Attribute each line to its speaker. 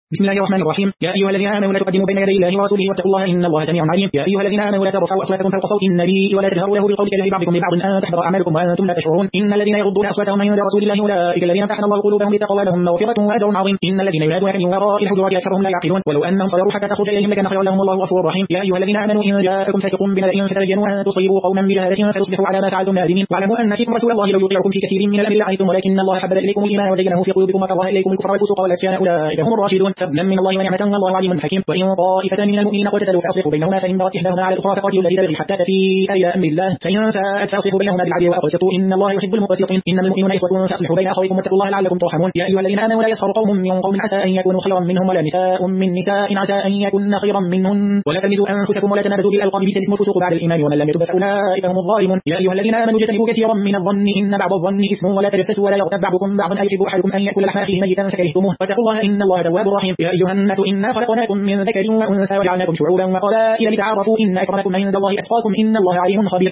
Speaker 1: بسم الله الرحمن الرحيم. يا أيها الذين آمنوا لا تقدموا بين يدي الله ورسوله واتقوا الله إن الله سميع عليم. يا أيها الذين آمنوا لا ترفعوا أصواتكم فوق صوت النبي ولا تجهروا له بالقول كجهر بعضكم لبعض أن تحبط أعمالكم وأنتم لا تشعرون. إن الذين يغضون أصواتهم عند رسول الله أولئك الذين امتحن الله قلوبهم للتقوى لهم مغفرة وأجر عظيم. إن الذين ينادونك من وراء الحجرات أكثرهم لا يعقلون ولو أنهم صبروا حتى تخرج إليهم لكان خيرا لهم والله غفور رحيم. يا أيها الذين آمنوا إن جاءكم فاسق بنبأ فتبينوا أن تصيبوا قوما بجهالة فتصبحوا على ما فعلتم نادمين. واعلموا أن فيكم رسول الله لو يطيعكم في كثير من الأمر لعنتم ولكن الله حبب إليكم الإيمان وزينه في قلوبكم وكره إليكم الكفر والفسوق والعصيان أولئك هم الراشدون. فضلا من الله ونعمة والله عليم حكيم. وإن طائفتان من المؤمنين اقتتلوا فأصلحوا بينهما فإن بغت إحداهما على الأخرى فقاتلوا التي تبغي حتى تفيء إلى أمر الله فإن فاءت فأصلحوا بينهما بالعدل وأقسطوا إن الله يحب المقسطين. إنما المؤمنون إخوة فأصلحوا بين أخويكم واتقوا الله لعلكم ترحمون. يا أيها الذين آمنوا لا يسخر قوم من قوم عسى أن يكونوا خيرا منهم ولا نساء من نساء عسى أن يكن خيرا منهن ولا تلمزوا أنفسكم ولا تنابزوا بالألقاب بئس الاسم الفسوق بعد الإيمان ومن لم يتب فأولئك هم الظالمون. يا أيها الذين آمنوا اجتنبوا كثيرا من الظن إن بعض الظن إثم ولا تجسسوا ولا يغتب بعضكم بعضا أيحب أحدكم أن يأكل لحم أخيه ميتا فكرهتموه واتقوا الله إن الله تواب رحيم. يا أيها الناس إنا خلقناكم من ذكر وأنثى وجعلناكم شعوبا وقبائل لتعارفوا إن أكرمكم عند الله أتقاكم إن الله عليم خبير.